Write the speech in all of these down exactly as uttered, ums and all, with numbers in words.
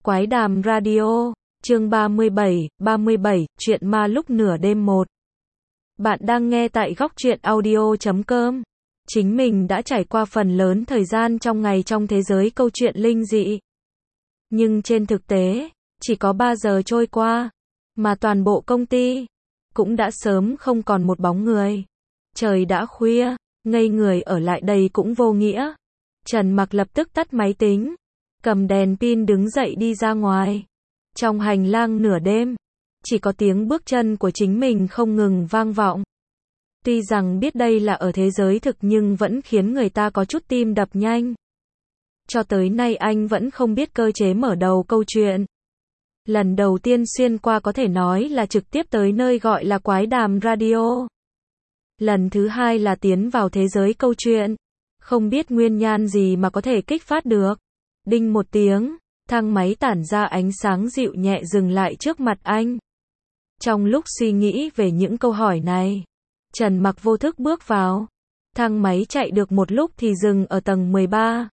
Quái đàm radio, chương ba mươi bảy, ba mươi bảy, chuyện ma lúc nửa đêm một. Bạn đang nghe tại góc truyện audio chấm com. Chính mình đã trải qua phần lớn thời gian trong ngày trong thế giới câu chuyện linh dị. Nhưng trên thực tế, chỉ có ba giờ trôi qua, mà toàn bộ công ty cũng đã sớm không còn một bóng người. Trời đã khuya, ngây người ở lại đây cũng vô nghĩa. Trần Mặc lập tức tắt máy tính, cầm đèn pin đứng dậy đi ra ngoài. Trong hành lang nửa đêm, chỉ có tiếng bước chân của chính mình không ngừng vang vọng. Tuy rằng biết đây là ở thế giới thực nhưng vẫn khiến người ta có chút tim đập nhanh. Cho tới nay anh vẫn không biết cơ chế mở đầu câu chuyện. Lần đầu tiên xuyên qua có thể nói là trực tiếp tới nơi gọi là quái đàm radio. Lần thứ hai là tiến vào thế giới câu chuyện. Không biết nguyên nhân gì mà có thể kích phát được. Đinh một tiếng, thang máy tản ra ánh sáng dịu nhẹ dừng lại trước mặt anh. Trong lúc suy nghĩ về những câu hỏi này, Trần Mặc vô thức bước vào. Thang máy chạy được một lúc thì dừng ở tầng mười ba.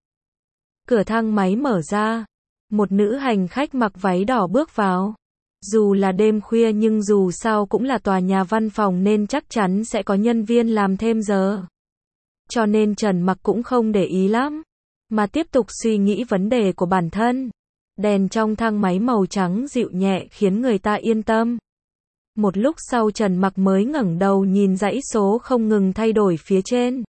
Cửa thang máy mở ra, một nữ hành khách mặc váy đỏ bước vào. Dù là đêm khuya nhưng dù sao cũng là tòa nhà văn phòng nên chắc chắn sẽ có nhân viên làm thêm giờ. Cho nên Trần Mặc cũng không để ý lắm, mà tiếp tục suy nghĩ vấn đề của bản thân. Đèn trong thang máy màu trắng dịu nhẹ khiến người ta yên tâm. Một lúc sau Trần Mặc mới ngẩng đầu nhìn dãy số không ngừng thay đổi phía trên.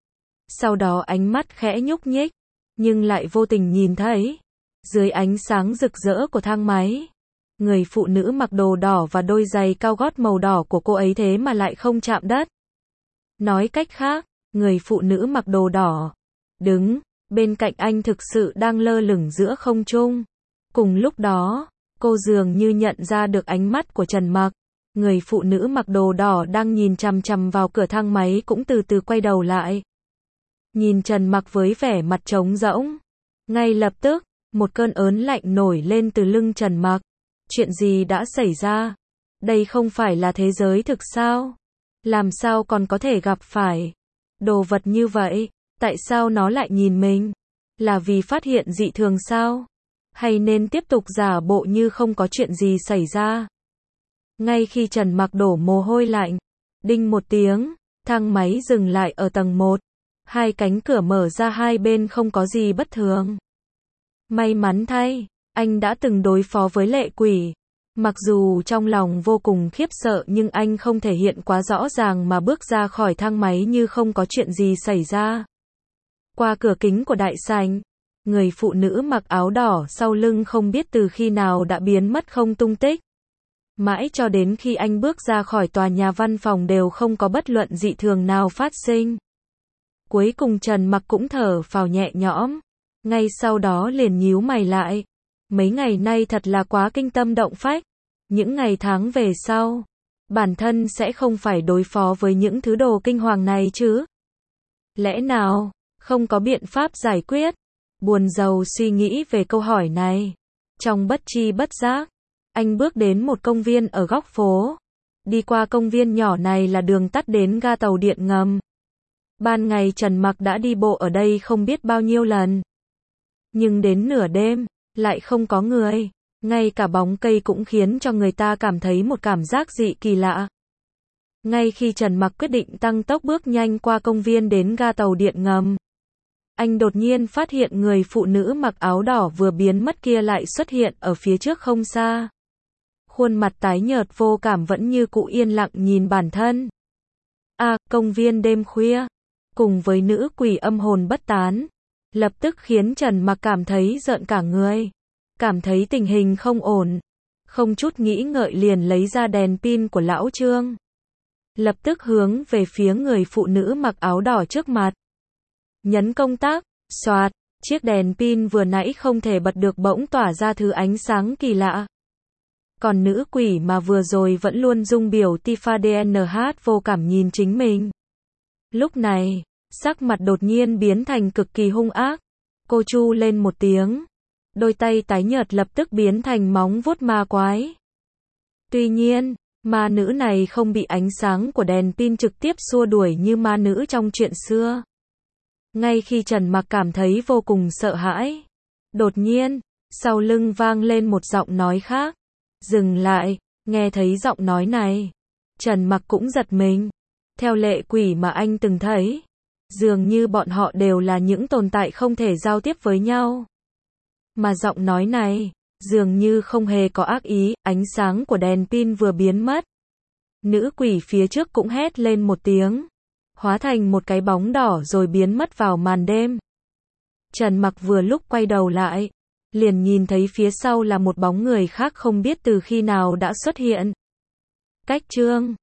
Sau đó ánh mắt khẽ nhúc nhích, nhưng lại vô tình nhìn thấy, dưới ánh sáng rực rỡ của thang máy, người phụ nữ mặc đồ đỏ và đôi giày cao gót màu đỏ của cô ấy thế mà lại không chạm đất. Nói cách khác, người phụ nữ mặc đồ đỏ đứng bên cạnh anh thực sự đang lơ lửng giữa không trung. Cùng lúc đó, cô dường như nhận ra được ánh mắt của Trần Mặc. Người phụ nữ mặc đồ đỏ đang nhìn chằm chằm vào cửa thang máy cũng từ từ quay đầu lại. Nhìn Trần Mặc với vẻ mặt trống rỗng. Ngay lập tức, một cơn ớn lạnh nổi lên từ lưng Trần Mặc. Chuyện gì đã xảy ra? Đây không phải là thế giới thực sao? Làm sao còn có thể gặp phải đồ vật như vậy? Tại sao nó lại nhìn mình? Là vì phát hiện dị thường sao? Hay nên tiếp tục giả bộ như không có chuyện gì xảy ra? Ngay khi Trần Mặc đổ mồ hôi lạnh, đinh một tiếng, thang máy dừng lại ở tầng một. Hai cánh cửa mở ra hai bên không có gì bất thường. May mắn thay, anh đã từng đối phó với lệ quỷ. Mặc dù trong lòng vô cùng khiếp sợ nhưng anh không thể hiện quá rõ ràng mà bước ra khỏi thang máy như không có chuyện gì xảy ra. Qua cửa kính của đại sảnh, người phụ nữ mặc áo đỏ sau lưng không biết từ khi nào đã biến mất không tung tích. Mãi cho đến khi anh bước ra khỏi tòa nhà văn phòng đều không có bất luận dị thường nào phát sinh. Cuối cùng Trần Mặc cũng thở phào nhẹ nhõm. Ngay sau đó liền nhíu mày lại. Mấy ngày nay thật là quá kinh tâm động phách. Những ngày tháng về sau, bản thân sẽ không phải đối phó với những thứ đồ kinh hoàng này chứ? Lẽ nào không có biện pháp giải quyết? Buồn rầu suy nghĩ về câu hỏi này. Trong bất tri bất giác, anh bước đến một công viên ở góc phố. Đi qua công viên nhỏ này là đường tắt đến ga tàu điện ngầm. Ban ngày Trần Mặc đã đi bộ ở đây không biết bao nhiêu lần. Nhưng đến nửa đêm, lại không có người. Ngay cả bóng cây cũng khiến cho người ta cảm thấy một cảm giác dị kỳ lạ. Ngay khi Trần Mặc quyết định tăng tốc bước nhanh qua công viên đến ga tàu điện ngầm, anh đột nhiên phát hiện người phụ nữ mặc áo đỏ vừa biến mất kia lại xuất hiện ở phía trước không xa. Khuôn mặt tái nhợt vô cảm vẫn như cũ yên lặng nhìn bản thân. À, công viên đêm khuya, cùng với nữ quỷ âm hồn bất tán, lập tức khiến Trần Mặc cảm thấy rợn cả người. Cảm thấy tình hình không ổn. Không chút nghĩ ngợi liền lấy ra đèn pin của lão Trương. Lập tức hướng về phía người phụ nữ mặc áo đỏ trước mặt. Nhấn công tắc, xoạt, chiếc đèn pin vừa nãy không thể bật được bỗng tỏa ra thứ ánh sáng kỳ lạ. Còn nữ quỷ mà vừa rồi vẫn luôn dung biểu Tifa đê en hát vô cảm nhìn chính mình. Lúc này, sắc mặt đột nhiên biến thành cực kỳ hung ác. Cô chu lên một tiếng. Đôi tay tái nhợt lập tức biến thành móng vuốt ma quái. Tuy nhiên, ma nữ này không bị ánh sáng của đèn pin trực tiếp xua đuổi như ma nữ trong chuyện xưa. Ngay khi Trần Mặc cảm thấy vô cùng sợ hãi, đột nhiên, Sau lưng vang lên một giọng nói khác. Dừng lại, nghe thấy giọng nói này. Trần Mặc cũng giật mình. Theo lệ quỷ mà anh từng thấy, dường như bọn họ đều là những tồn tại không thể giao tiếp với nhau. Mà giọng nói này, dường như không hề có ác ý, ánh sáng của đèn pin vừa biến mất. Nữ quỷ phía trước cũng hét lên một tiếng, hóa thành một cái bóng đỏ rồi biến mất vào màn đêm. Trần Mặc vừa lúc quay đầu lại, liền nhìn thấy phía sau là một bóng người khác không biết từ khi nào đã xuất hiện. Cách chương